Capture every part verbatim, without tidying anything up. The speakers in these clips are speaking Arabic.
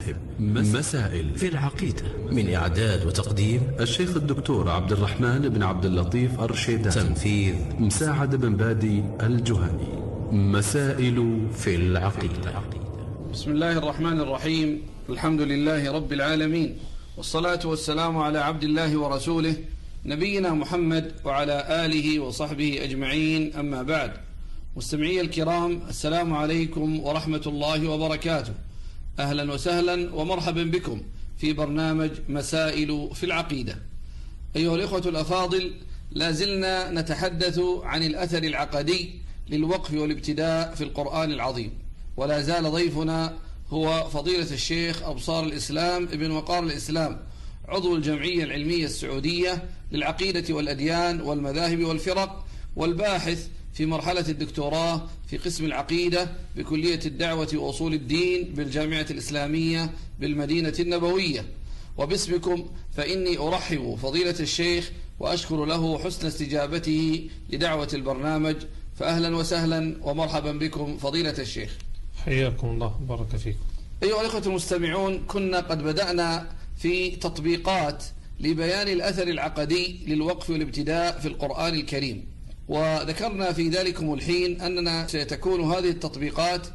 مسائل في العقيدة. من إعداد وتقديم الشيخ الدكتور عبد الرحمن بن عبد اللطيف الرشيدان. تنفيذ مساعد بن بادي الجهني. مسائل في العقيدة. بسم الله الرحمن الرحيم. الحمد لله رب العالمين، والصلاة والسلام على عبد الله ورسوله نبينا محمد وعلى آله وصحبه أجمعين، أما بعد. مستمعي الكرام، السلام عليكم ورحمة الله وبركاته. أهلا وسهلا ومرحبا بكم في برنامج مسائل في العقيدة. أيها الإخوة الأفاضل، لازلنا نتحدث عن الأثر العقدي للوقف والابتداء في القرآن العظيم، ولا زال ضيفنا هو فضيلة الشيخ أبصار الإسلام ابن وقار الإسلام، عضو الجمعية العلمية السعودية للعقيدة والأديان والمذاهب والفرق، والباحث في مرحلة الدكتوراه في قسم العقيدة بكلية الدعوة وأصول الدين بالجامعة الإسلامية بالمدينة النبوية. وباسمكم فإني أرحب فضيلة الشيخ وأشكر له حسن استجابته لدعوة البرنامج، فأهلا وسهلا ومرحبا بكم فضيلة الشيخ. حياكم الله، بارك فيكم. أيها الأخوة المستمعون، كنا قد بدأنا في تطبيقات لبيان الأثر العقدي للوقف والابتداء في القرآن الكريم، وذكرنا في ذلكم الحين أننا ستكون هذه التطبيقات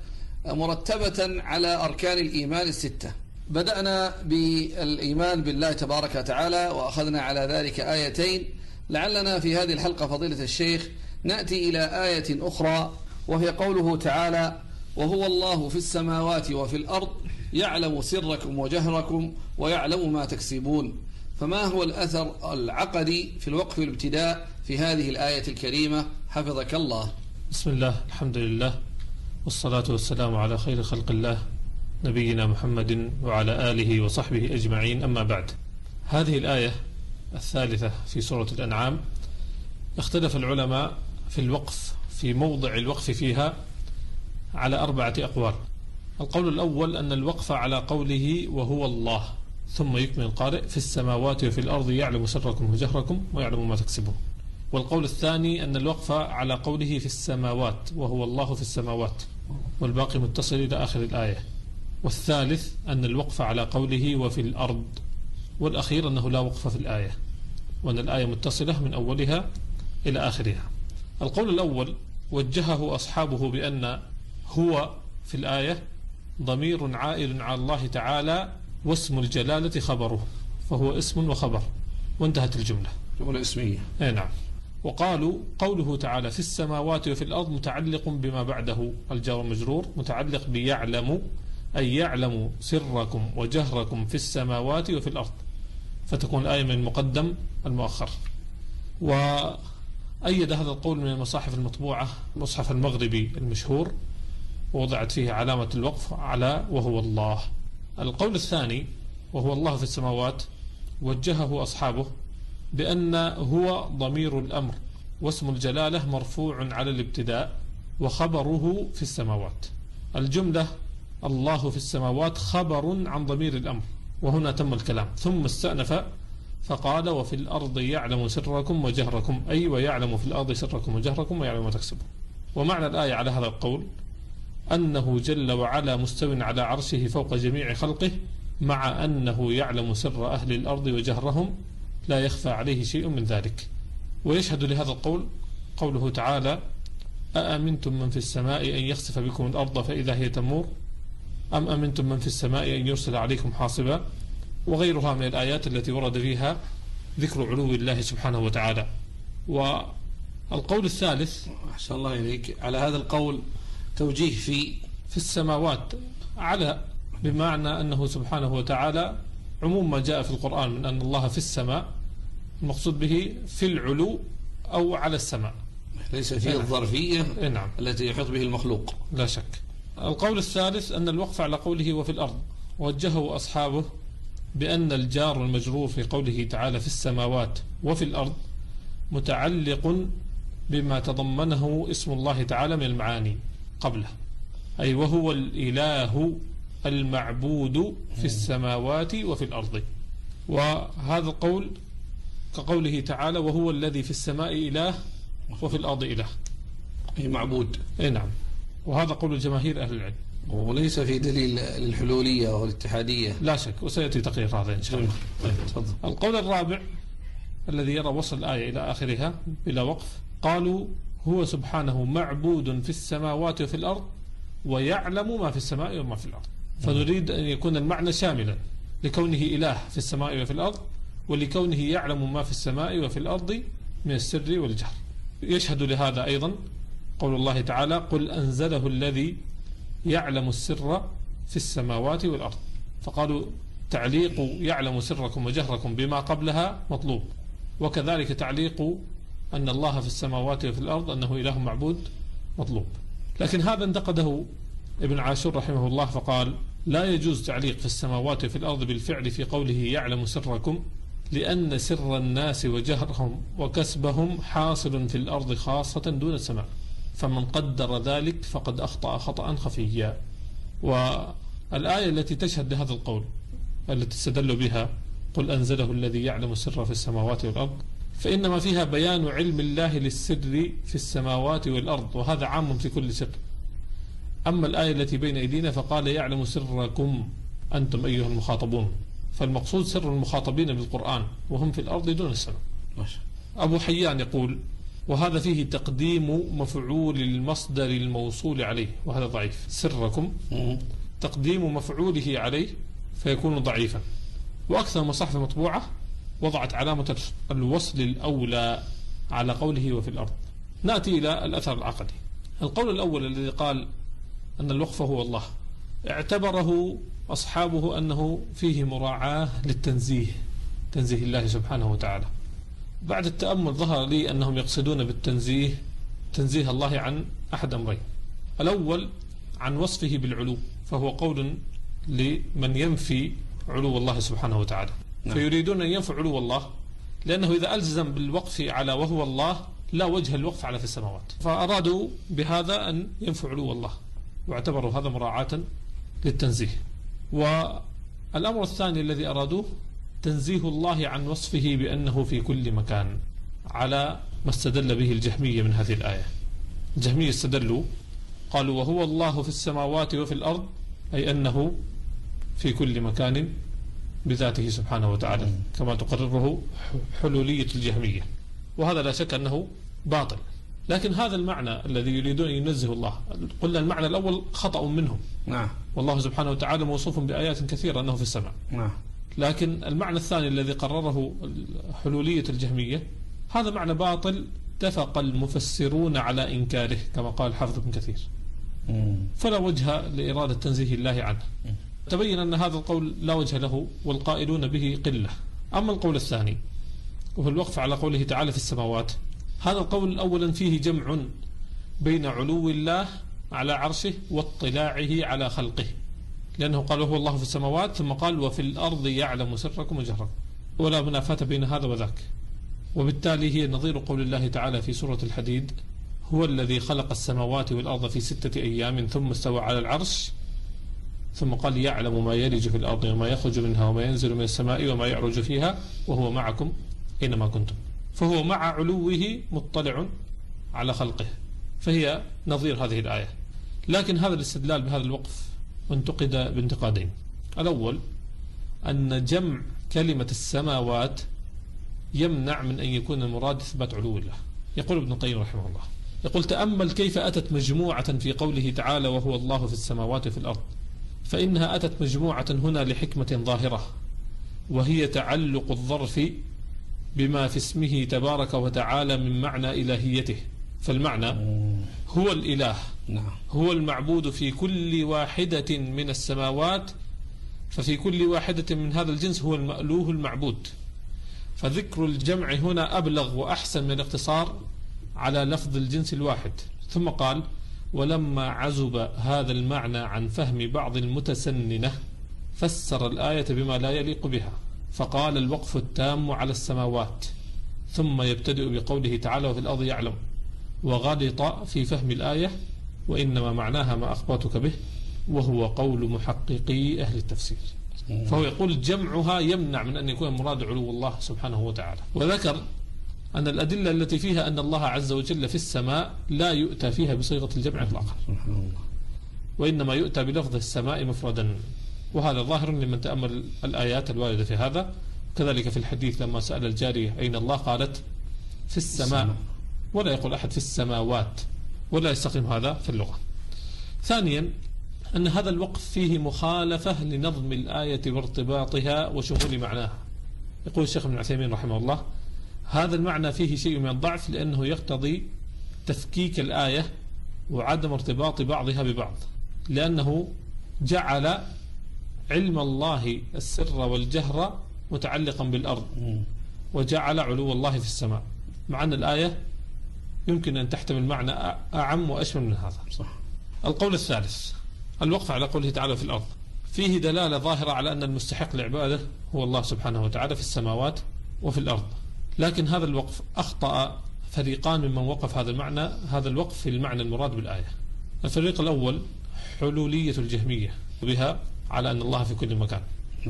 مرتبة على أركان الإيمان الستة. بدأنا بالإيمان بالله تبارك وتعالى، وأخذنا على ذلك آيتين. لعلنا في هذه الحلقة فضيلة الشيخ نأتي إلى آية أخرى، وهي قوله تعالى: وهو الله في السماوات وفي الأرض يعلم سركم وجهركم ويعلم ما تكسبون. فما هو الأثر العقدي في الوقف والابتداء في هذه الآية الكريمة؟ حفظك الله. بسم الله، الحمد لله، والصلاة والسلام على خير خلق الله نبينا محمد وعلى آله وصحبه أجمعين، أما بعد. هذه الآية الثالثة في سورة الأنعام اختلف العلماء في الوقف، في موضع الوقف فيها، على أربعة أقوال. القول الأول أن الوقف على قوله وهو الله، ثم يكمل القارئ: في السماوات وفي الأرض يعلم سركم وجهركم ويعلم ما تكسبون. والقول الثاني أن الوقف على قوله في السماوات، وهو الله في السماوات، والباقي متصل إلى آخر الآية. والثالث أن الوقف على قوله وفي الأرض. والأخير أنه لا وقف في الآية، وأن الآية متصلة من أولها إلى آخرها. القول الأول وجهه أصحابه بأن هو في الآية ضمير عائد على الله تعالى، واسم الجلالة خبره، فهو اسم وخبر، وانتهت الجملة، جملة اسمية. اي نعم. وقالوا قوله تعالى في السماوات وفي الأرض متعلق بما بعده، الجار والمجرور متعلق بيعلم، أي يعلم سركم وجهركم في السماوات وفي الأرض، فتكون الآية من المقدم المؤخر. وأيد هذا القول من المصاحف المطبوعة المصحف المغربي المشهور، ووضعت فيه علامة الوقف على وهو الله. القول الثاني وهو الله في السماوات وجهه أصحابه بأن هو ضمير الأمر، واسم الجلالة مرفوع على الابتداء، وخبره في السماوات. الجملة الله في السماوات خبر عن ضمير الأمر، وهنا تم الكلام، ثم استأنف فقال وفي الأرض يعلم سركم وجهركم، أي ويعلم في الأرض سركم وجهركم ويعلم ما تكسبون. ومعنى الآية على هذا القول أنه جل وعلا مستو على عرشه فوق جميع خلقه، مع أنه يعلم سر أهل الأرض وجهرهم، لا يخفى عليه شيء من ذلك. ويشهد لهذا القول قوله تعالى: أأمنتم من في السماء أن يخسف بكم الأرض فإذا هي تمور، أم أمنتم من في السماء أن يرسل عليكم حاصبا، وغيرها من الآيات التي ورد فيها ذكر علو الله سبحانه وتعالى. والقول الثالث، أحسن الله إليك، على هذا القول توجيه في في السماوات على بمعنى أنه سبحانه وتعالى عموم ما جاء في القرآن من أن الله في السماء، المقصود به في العلو أو على السماء، ليس فيه الظرفية نعم. التي يحيط به المخلوق، لا شك. القول الثالث أن الوقف على قوله وفي الأرض وجهه أصحابه بأن الجار والمجرور في قوله تعالى في السماوات وفي الأرض متعلق بما تضمنه اسم الله تعالى من المعاني قبله، أي وهو الإله المعبود في السماوات وفي الأرض. وهذا القول كقوله تعالى وهو الذي في السماء إله وفي الأرض إله، أي معبود. أي نعم. وهذا قول جماهير أهل العلم. وليس في دليل للحلولية والاتحادية. لا شك، وسيأتي تقرير هذا إن شاء الله. طيب. القول الرابع الذي يرى وصل الآية إلى آخرها بلا وقف، قالوا هو سبحانه معبود في السماوات وفي الأرض ويعلم ما في السماء وما في الأرض. فنريد أن يكون المعنى شاملا لكونه إله في السماء وفي الأرض، ولكونه يعلم ما في السماء وفي الأرض من السر والجهر. يشهد لهذا أيضا قول الله تعالى قل أنزله الذي يعلم السر في السماوات والأرض. فقالوا تعليق يعلم سركم وجهركم بما قبلها مطلوب، وكذلك تعليق أن الله في السماوات وفي الأرض أنه إله معبود مطلوب. لكن هذا انتقده ابن عاشور رحمه الله فقال لا يجوز تعليق في السماوات وفي الأرض بالفعل في قوله يعلم سركم، لأن سر الناس وجهرهم وكسبهم حاصل في الأرض خاصة دون السماء، فمن قدر ذلك فقد أخطأ خطأ خفيا. والآية التي تشهد لهذا القول التي استدلوا بها قل أنزله الذي يعلم السر في السماوات والأرض، فإنما فيها بيان علم الله للسر في السماوات والأرض، وهذا عام في كل سر. أما الآية التي بين أيدينا فقال يعلم سركم أنتم أيها المخاطبون، فالمقصود سر المخاطبين بالقرآن وهم في الأرض دون السماء. أبو حيان يقول وهذا فيه تقديم مفعول المصدر الموصول عليه، وهذا ضعيف. سركم تقديم مفعوله عليه فيكون ضعيفا. وأكثر المصاحف المطبوعة وضعت علامة الوصل الأولى على قوله وفي الأرض. نأتي إلى الأثر العقدي. القول الأول الذي قال أن الوقف هو الله اعتبره أصحابه أنه فيه مراعاة للتنزيه، تنزيه الله سبحانه وتعالى. بعد التأمل ظهر لي أنهم يقصدون بالتنزيه تنزيه الله عن أحد أمرين. الأول عن وصفه بالعلو، فهو قول لمن ينفي علو الله سبحانه وتعالى. نعم. فيريدون أن ينفوا علو الله، لأنه إذا ألزم بالوقف على وهو الله لا وجه الوقف على في السماوات، فأرادوا بهذا أن ينفوا علو الله، واعتبروا هذا مراعاة للتنزيه. والأمر الثاني الذي أرادوه تنزيه الله عن وصفه بأنه في كل مكان، على ما استدل به الجهمية من هذه الآية. الجهمية استدلوا قالوا وهو الله في السماوات وفي الأرض، أي أنه في كل مكان بذاته سبحانه وتعالى، كما تقرره حلولية الجهمية، وهذا لا شك أنه باطل. لكن هذا المعنى الذي يريدون أن ينزه الله، قلنا المعنى الأول خطأ منهم. نعم. والله سبحانه وتعالى موصوف بآيات كثيرة أنه في السماء. نعم. لكن المعنى الثاني الذي قرره حلولية الجهمية هذا معنى باطل، اتفق المفسرون على إنكاره كما قال حافظ ابن كثير، فلا وجه لإرادة تنزيه الله عنه. تبين أن هذا القول لا وجه له، والقائلون به قلة. أما القول الثاني وهو الوقف على قوله تعالى في السماوات، هذا القول أولا فيه جمع بين علو الله على عرشه واطلاعه على خلقه، لأنه قال وهو الله في السماوات ثم قال وفي الأرض يعلم سركم وجهركم، ولا منافاة بين هذا وذاك. وبالتالي هي نظير قول الله تعالى في سورة الحديد هو الذي خلق السماوات والأرض في ستة أيام ثم استوى على العرش، ثم قال يعلم ما يلج في الأرض وما يخرج منها وما ينزل من السماء وما يعرج فيها وهو معكم أينما كنتم. فهو مع علوه مطلع على خلقه، فهي نظير هذه الآية. لكن هذا الاستدلال بهذا الوقف انتقد بانتقادين. الأول أن جمع كلمة السماوات يمنع من أن يكون المراد إثبات علو الله. يقول ابن القيم رحمه الله، يقول تأمل كيف أتت مجموعة في قوله تعالى وهو الله في السماوات وفي الأرض، فإنها أتت مجموعة هنا لحكمة ظاهرة، وهي تعلق الظرف بما في اسمه تبارك وتعالى من معنى إلهيته. فالمعنى هو الإله، هو المعبود في كل واحدة من السماوات، ففي كل واحدة من هذا الجنس هو المألوه المعبود. فذكر الجمع هنا أبلغ وأحسن من الاقتصار على لفظ الجنس الواحد. ثم قال ولما عزب هذا المعنى عن فهم بعض المتسننة فسر الآية بما لا يليق بها، فقال الوقف التام على السماوات، ثم يبتدئ بقوله تعالى وفي الأرض يعلم، وغلط في فهم الآية وإنما معناها ما أخبرتك به، وهو قول محققي أهل التفسير. فهو يقول جمعها يمنع من أن يكون مراد علو الله سبحانه وتعالى. وذكر أن الأدلة التي فيها أن الله عز وجل في السماء لا يؤتى فيها بصيغة الجمع إطلاقا. وإنما يؤتى بلفظ السماء مفردا، وهذا ظاهر لمن تأمل الآيات الواردة في هذا. كذلك في الحديث لما سأل الجارية أين الله قالت في السماء، ولا يقول أحد في السماوات، ولا يستقيم هذا في اللغة. ثانيا أن هذا الوقف فيه مخالفة لنظم الآية وارتباطها وشمول معناها. يقول الشيخ ابن عثيمين رحمه الله هذا المعنى فيه شيء من الضعف، لأنه يقتضي تفكيك الآية وعدم ارتباط بعضها ببعض، لأنه جعل علم الله السر والجهر متعلقا بالأرض، وجعل علو الله في السماء، مع أن الآية يمكن أن تحتمل معنى أعم وأشمل من هذا. صح. القول الثالث الوقف على قوله تعالى في الأرض، فيه دلالة ظاهرة على أن المستحق لعباده هو الله سبحانه وتعالى في السماوات وفي الأرض، لكن هذا الوقف أخطأ فريقان ممن وقف هذا المعنى هذا الوقف في المعنى المراد بالآية. الفريق الأول حلولية الجهمية، بها على أن الله في كل مكان،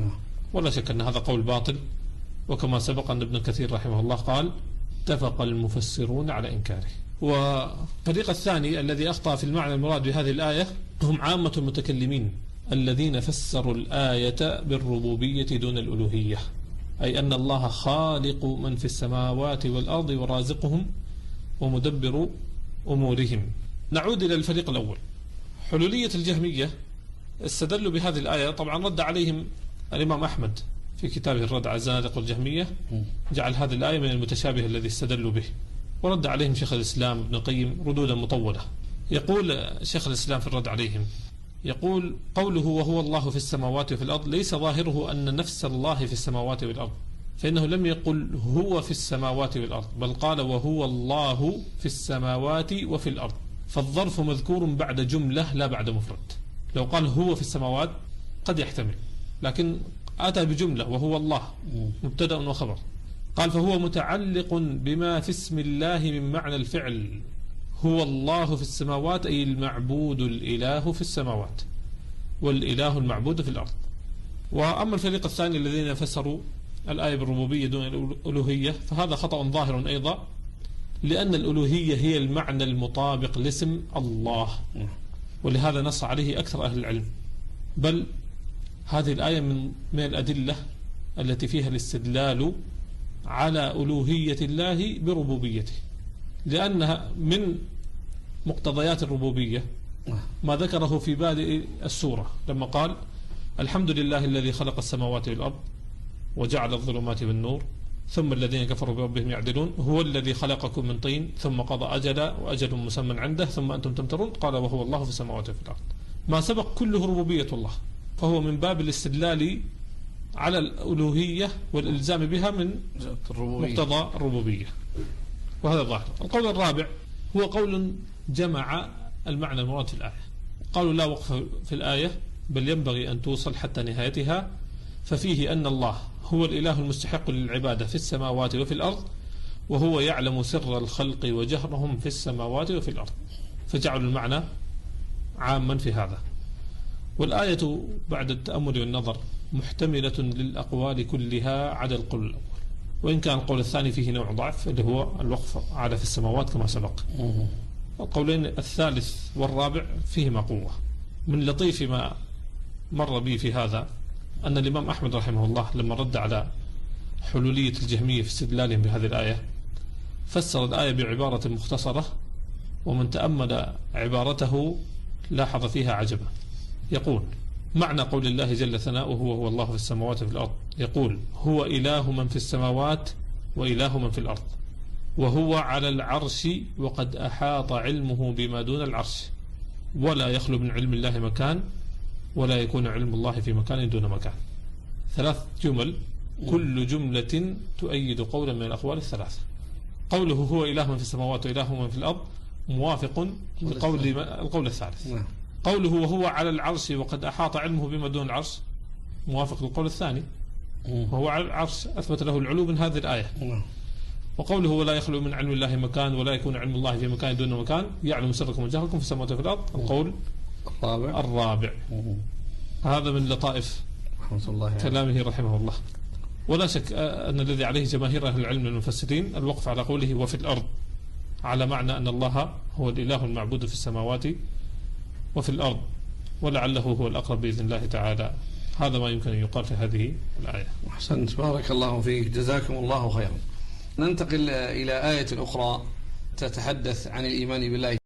ولا شك أن هذا قول باطل، وكما سبق أن ابن كثير رحمه الله قال اتفق المفسرون على إنكاره. والفريق الثاني الذي أخطأ في المعنى المراد بهذه الآية هم عامة المتكلمين الذين فسروا الآية بالربوبية دون الألوهية، أي أن الله خالق من في السماوات والأرض ورازقهم ومدبر أمورهم. نعود إلى الفريق الأول حلولية الجهمية، استدلوا بهذه الآية. طبعا رد عليهم الإمام أحمد في كتابه الرد على الزنادقة والجهمية، جعل هذه الآية من المتشابه الذي استدلوا به، ورد عليهم شيخ الإسلام ابن القيم ردودا مطولة. يقول شيخ الإسلام في الرد عليهم، يقول قوله وهو الله في السماوات وفي الأرض ليس ظاهره أن نفس الله في السماوات والأرض، فإنه لم يقل هو في السماوات والأرض، بل قال وهو الله في السماوات وفي الأرض، فالظرف مذكور بعد جملة لا بعد مفرد. لو قال هو في السماوات قد يحتمل، لكن أتى بجملة وهو الله مبتدأ وخبر. قال فهو متعلق بما في اسم الله من معنى الفعل، هو الله في السماوات أي المعبود الإله في السماوات، والإله المعبود في الأرض. وأما الفريق الثاني الذين فسروا الآية بالربوبية دون الألوهية فهذا خطأ ظاهر أيضا، لأن الألوهية هي المعنى المطابق لاسم الله، ولهذا نص عليه أكثر أهل العلم. بل هذه الآية من من الأدلة التي فيها الاستدلال على ألوهية الله بربوبيته، لأنها من مقتضيات الربوبية ما ذكره في بادئ السورة لما قال الحمد لله الذي خلق السماوات والأرض وجعل الظلمات والنور ثم الذين كفروا بربهم يعدلون، هو الذي خلقكم من طين ثم قضى أجلا وأجل مسمى عنده ثم أنتم تمترون، قال وهو الله في السماوات وفي الأرض. ما سبق كله ربوبية الله، فهو من باب الاستدلال على الألوهية والإلزام بها من مقتضى الربوبية، وهذا ظاهر. القول الرابع هو قول جمع المعنى المراد في الآية، قالوا لا وقف في الآية بل ينبغي أن توصل حتى نهايتها، ففيه أن الله هو الإله المستحق للعبادة في السماوات وفي الأرض، وهو يعلم سر الخلق وجهرهم في السماوات وفي الأرض، فجعلوا المعنى عاما في هذا. والآية بعد التأمل والنظر محتملة للأقوال كلها عدا القول الأول، وإن كان القول الثاني فيه نوع ضعف اللي هو الوقف على في السماوات كما سبق. القولين الثالث والرابع فيهما قوة. من لطيف ما مر بي في هذا أن الإمام أحمد رحمه الله لما رد على حلولية الجهمية في استدلالهم بهذه الآية فسر الآية بعبارة مختصرة، ومن تأمل عبارته لاحظ فيها عجبا. يقول معنى قول الله جل ثناؤه وهو الله في السماوات وفي الأرض، يقول هو إله من في السماوات وإله من في الأرض، وهو على العرش وقد أحاط علمه بما دون العرش، ولا يخلو من علم الله مكان، ولا يكون علم الله في مكان دون مكان. ثلاث جمل كل جملة تؤيد قولا من الأقوال الثلاثة. قوله هو إله من في السماوات وإله من في الأرض موافق لقول القول الثالث. قوله وهو على العرش وقد أحاط علمه بما دون العرش موافق للقول الثاني، وهو على العرش أثبت له العلو من هذه الآية. وقوله ولا يخلو من علم الله مكان، ولا يكون علم الله في مكان دون مكان، يعلم سركم وجهركم في السماوات وفي الأرض، القول الرابع, الرابع. هذا من لطائف الله كلامه يعني. رحمه الله. ولا شك أن الذي عليه جماهير أهل العلم المفسرين الوقف على قوله وفي الأرض، على معنى أن الله هو الإله المعبود في السماوات وفي الأرض، ولعله هو الأقرب بإذن الله تعالى. هذا ما يمكن أن يقال في هذه الآية. أحسنت، بارك الله فيك، جزاكم الله خيرا. ننتقل إلى آية أخرى تتحدث عن الإيمان بالله